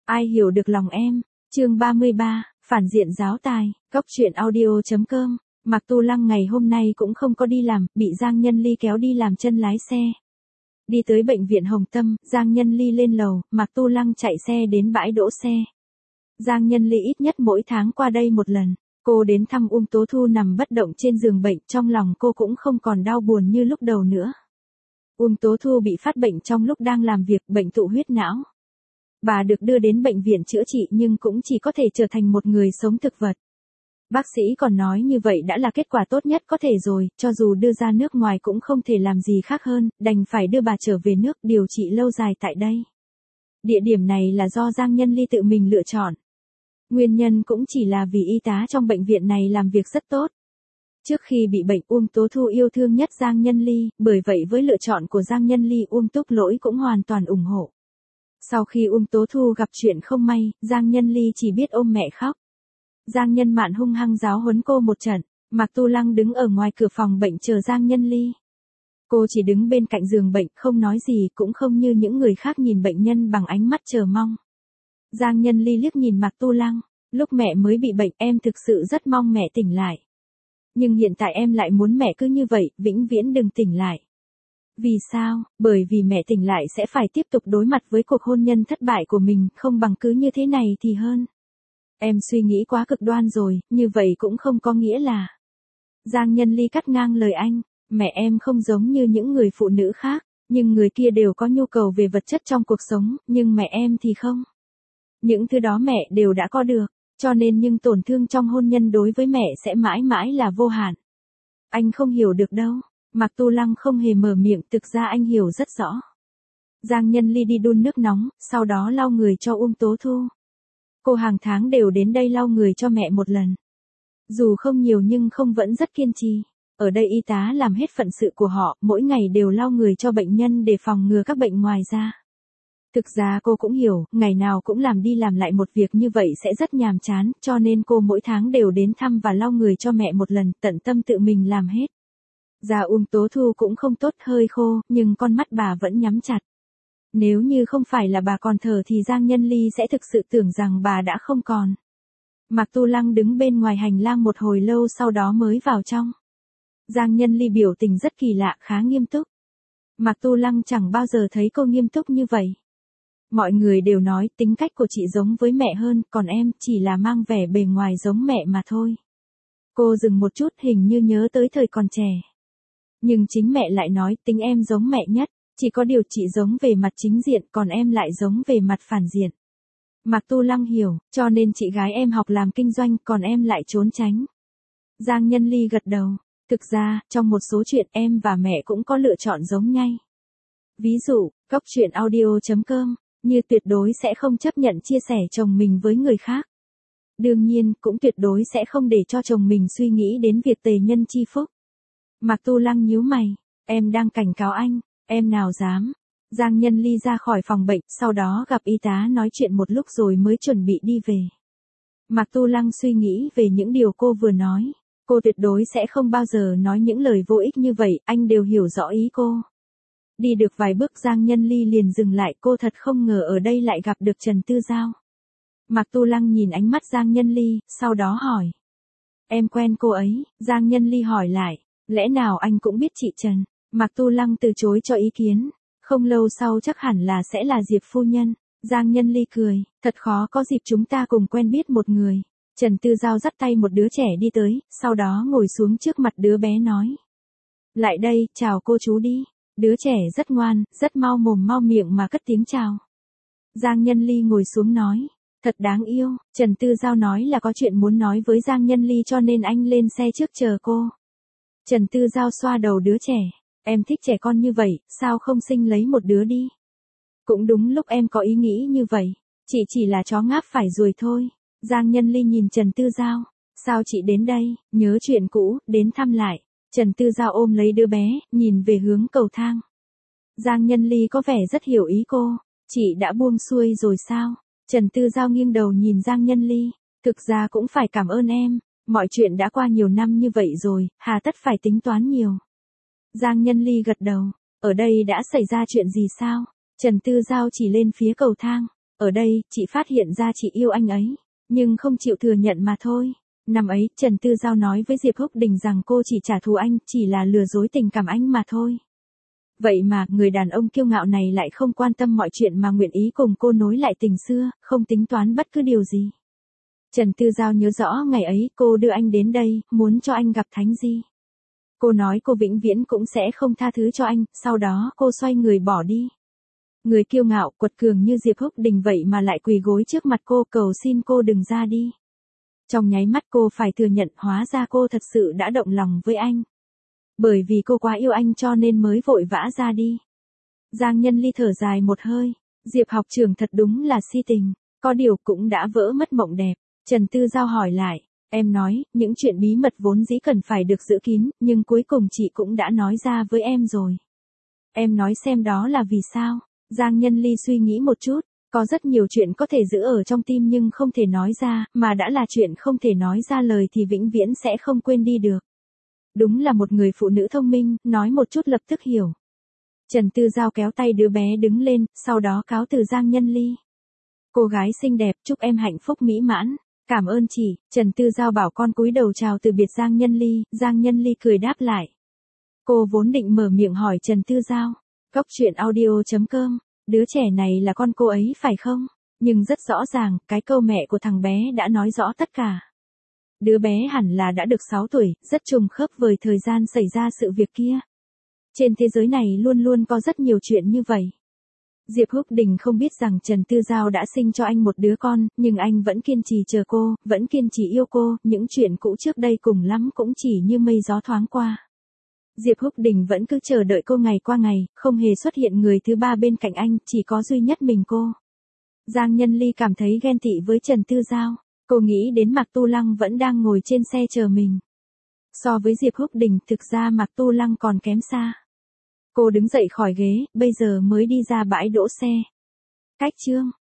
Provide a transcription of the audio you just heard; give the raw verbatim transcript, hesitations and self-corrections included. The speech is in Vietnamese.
Ai hiểu được lòng em, chương ba mươi ba, phản diện giáo tài, góc truyện audio.com. Mạc Tu Lăng ngày hôm nay cũng không có đi làm, bị Giang Nhân Ly kéo đi làm chân lái xe. Đi tới bệnh viện Hồng Tâm, Giang Nhân Ly lên lầu, Mạc Tu Lăng chạy xe đến bãi đỗ xe. Giang Nhân Ly ít nhất mỗi tháng qua đây một lần. Cô đến thăm Uông Tố Thu nằm bất động trên giường bệnh, trong lòng cô cũng không còn đau buồn như lúc đầu nữa. Uông Tố Thu bị phát bệnh trong lúc đang làm việc, bệnh tụ huyết não. Bà được đưa đến bệnh viện chữa trị nhưng cũng chỉ có thể trở thành một người sống thực vật. Bác sĩ còn nói như vậy đã là kết quả tốt nhất có thể rồi, cho dù đưa ra nước ngoài cũng không thể làm gì khác hơn, đành phải đưa bà trở về nước điều trị lâu dài tại đây. Địa điểm này là do Giang Nhân Ly tự mình lựa chọn. Nguyên nhân cũng chỉ là vì y tá trong bệnh viện này làm việc rất tốt. Trước khi bị bệnh, Uông Tố Thu yêu thương nhất Giang Nhân Ly, bởi vậy với lựa chọn của Giang Nhân Ly, Uông Túc Lỗi cũng hoàn toàn ủng hộ. Sau khi Uông Tố Thu gặp chuyện không may, Giang Nhân Ly chỉ biết ôm mẹ khóc. Giang Nhân Mạn hung hăng giáo huấn cô một trận, Mạc Tu Lăng đứng ở ngoài cửa phòng bệnh chờ Giang Nhân Ly. Cô chỉ đứng bên cạnh giường bệnh, không nói gì, cũng không như những người khác nhìn bệnh nhân bằng ánh mắt chờ mong. Giang Nhân Ly liếc nhìn Mạc Tu Lăng, lúc mẹ mới bị bệnh em thực sự rất mong mẹ tỉnh lại. Nhưng hiện tại em lại muốn mẹ cứ như vậy, vĩnh viễn đừng tỉnh lại. Vì sao? Bởi vì mẹ tỉnh lại sẽ phải tiếp tục đối mặt với cuộc hôn nhân thất bại của mình, không bằng cứ như thế này thì hơn. Em suy nghĩ quá cực đoan rồi, như vậy cũng không có nghĩa là... Giang Nhân Ly cắt ngang lời anh, mẹ em không giống như những người phụ nữ khác, nhưng người kia đều có nhu cầu về vật chất trong cuộc sống, nhưng mẹ em thì không. Những thứ đó mẹ đều đã có được, cho nên nhưng tổn thương trong hôn nhân đối với mẹ sẽ mãi mãi là vô hạn. Anh không hiểu được đâu. Mạc Tu Lăng không hề mở miệng, thực ra anh hiểu rất rõ. Giang Nhân Ly đi đun nước nóng, sau đó lau người cho Uông Tố Thu. Cô hàng tháng đều đến đây lau người cho mẹ một lần. Dù không nhiều nhưng không vẫn rất kiên trì. Ở đây y tá làm hết phận sự của họ, mỗi ngày đều lau người cho bệnh nhân để phòng ngừa các bệnh ngoài ra. Thực ra cô cũng hiểu, ngày nào cũng làm đi làm lại một việc như vậy sẽ rất nhàm chán, cho nên cô mỗi tháng đều đến thăm và lau người cho mẹ một lần, tận tâm tự mình làm hết. Da Uông Tố Thu cũng không tốt, hơi khô, nhưng con mắt bà vẫn nhắm chặt. Nếu như không phải là bà còn thở thì Giang Nhân Ly sẽ thực sự tưởng rằng bà đã không còn. Mạc Tu Lăng đứng bên ngoài hành lang một hồi lâu sau đó mới vào trong. Giang Nhân Ly biểu tình rất kỳ lạ, khá nghiêm túc. Mạc Tu Lăng chẳng bao giờ thấy cô nghiêm túc như vậy. Mọi người đều nói tính cách của chị giống với mẹ hơn, còn em chỉ là mang vẻ bề ngoài giống mẹ mà thôi. Cô dừng một chút, hình như nhớ tới thời còn trẻ. Nhưng chính mẹ lại nói tính em giống mẹ nhất, chỉ có điều chị giống về mặt chính diện còn em lại giống về mặt phản diện. Mạc Tu Lăng hiểu, cho nên chị gái em học làm kinh doanh còn em lại trốn tránh. Giang Nhân Ly gật đầu, thực ra, trong một số chuyện em và mẹ cũng có lựa chọn giống nhau. Ví dụ, góc truyện audio.com, như tuyệt đối sẽ không chấp nhận chia sẻ chồng mình với người khác. Đương nhiên, cũng tuyệt đối sẽ không để cho chồng mình suy nghĩ đến việc tề nhân chi phúc. Mạc Tu Lăng nhíu mày, em đang cảnh cáo anh, em nào dám. Giang Nhân Ly ra khỏi phòng bệnh, sau đó gặp y tá nói chuyện một lúc rồi mới chuẩn bị đi về. Mạc Tu Lăng suy nghĩ về những điều cô vừa nói, cô tuyệt đối sẽ không bao giờ nói những lời vô ích như vậy, anh đều hiểu rõ ý cô. Đi được vài bước Giang Nhân Ly liền dừng lại, cô thật không ngờ ở đây lại gặp được Trần Tư Giao. Mạc Tu Lăng nhìn ánh mắt Giang Nhân Ly, sau đó hỏi. Em quen cô ấy, Giang Nhân Ly hỏi lại. Lẽ nào anh cũng biết chị Trần? Mạc Tu Lăng từ chối cho ý kiến. Không lâu sau chắc hẳn là sẽ là Diệp phu nhân. Giang Nhân Ly cười, thật khó có dịp chúng ta cùng quen biết một người. Trần Tư Giao dắt tay một đứa trẻ đi tới, sau đó ngồi xuống trước mặt đứa bé nói. Lại đây, chào cô chú đi. Đứa trẻ rất ngoan, rất mau mồm mau miệng mà cất tiếng chào. Giang Nhân Ly ngồi xuống nói. Thật đáng yêu, Trần Tư Giao nói là có chuyện muốn nói với Giang Nhân Ly cho nên anh lên xe trước chờ cô. Trần Tư Giao xoa đầu đứa trẻ, em thích trẻ con như vậy, sao không sinh lấy một đứa đi? Cũng đúng lúc em có ý nghĩ như vậy, chị chỉ là chó ngáp phải ruồi thôi. Giang Nhân Ly nhìn Trần Tư Giao, sao chị đến đây, nhớ chuyện cũ, đến thăm lại. Trần Tư Giao ôm lấy đứa bé, nhìn về hướng cầu thang. Giang Nhân Ly có vẻ rất hiểu ý cô, chị đã buông xuôi rồi sao? Trần Tư Giao nghiêng đầu nhìn Giang Nhân Ly, thực ra cũng phải cảm ơn em. Mọi chuyện đã qua nhiều năm như vậy rồi, hà tất phải tính toán nhiều. Giang Nhân Ly gật đầu, ở đây đã xảy ra chuyện gì sao? Trần Tư Giao chỉ lên phía cầu thang, Ở đây, chị phát hiện ra chị yêu anh ấy, nhưng không chịu thừa nhận mà thôi. Năm ấy, Trần Tư Giao nói với Diệp Húc Đình rằng cô chỉ trả thù anh, chỉ là lừa dối tình cảm anh mà thôi. Vậy mà, người đàn ông kiêu ngạo này lại không quan tâm mọi chuyện mà nguyện ý cùng cô nối lại tình xưa, không tính toán bất cứ điều gì. Trần Tư Giao nhớ rõ ngày ấy cô đưa anh đến đây, muốn cho anh gặp Thánh Di. Cô nói cô vĩnh viễn cũng sẽ không tha thứ cho anh, sau đó cô xoay người bỏ đi. Người kiêu ngạo, quật cường như Diệp Húc Đình vậy mà lại quỳ gối trước mặt cô cầu xin cô đừng ra đi. Trong nháy mắt cô phải thừa nhận hóa ra cô thật sự đã động lòng với anh. Bởi vì cô quá yêu anh cho nên mới vội vã ra đi. Giang Nhân Ly thở dài một hơi. Diệp học trưởng thật đúng là si tình. Có điều cũng đã vỡ mất mộng đẹp. Trần Tư Giao hỏi lại. Em nói, những chuyện bí mật vốn dĩ cần phải được giữ kín, nhưng cuối cùng chị cũng đã nói ra với em rồi. Em nói xem đó là vì sao? Giang Nhân Ly suy nghĩ một chút. Có rất nhiều chuyện có thể giữ ở trong tim nhưng không thể nói ra, mà đã là chuyện không thể nói ra lời thì vĩnh viễn sẽ không quên đi được. Đúng là một người phụ nữ thông minh, nói một chút lập tức hiểu. Trần Tư Giao kéo tay đứa bé đứng lên, sau đó cáo từ Giang Nhân Ly. Cô gái xinh đẹp, chúc em hạnh phúc mỹ mãn. Cảm ơn chị. Trần Tư Giao bảo con cúi đầu chào từ biệt Giang Nhân Ly, Giang Nhân Ly cười đáp lại. Cô vốn định mở miệng hỏi Trần Tư Giao. Cốc truyện audio chấm com, đứa trẻ này là con cô ấy phải không? Nhưng rất rõ ràng, cái câu mẹ của thằng bé đã nói rõ tất cả. Đứa bé hẳn là đã được sáu tuổi, rất trùng khớp với thời gian xảy ra sự việc kia. Trên thế giới này luôn luôn có rất nhiều chuyện như vậy. Diệp Húc Đình không biết rằng Trần Tư Giao đã sinh cho anh một đứa con, nhưng anh vẫn kiên trì chờ cô, vẫn kiên trì yêu cô, những chuyện cũ trước đây cùng lắm cũng chỉ như mây gió thoáng qua. Diệp Húc Đình vẫn cứ chờ đợi cô ngày qua ngày, không hề xuất hiện người thứ ba bên cạnh anh, chỉ có duy nhất mình cô. Giang Nhân Ly cảm thấy ghen tị với Trần Tư Giao. Cô nghĩ đến Mạc Tu Lăng vẫn đang ngồi trên xe chờ mình. So với Diệp Húc Đình, thực ra Mạc Tu Lăng còn kém xa. Cô đứng dậy khỏi ghế, bây giờ mới đi ra bãi đỗ xe. Cách chương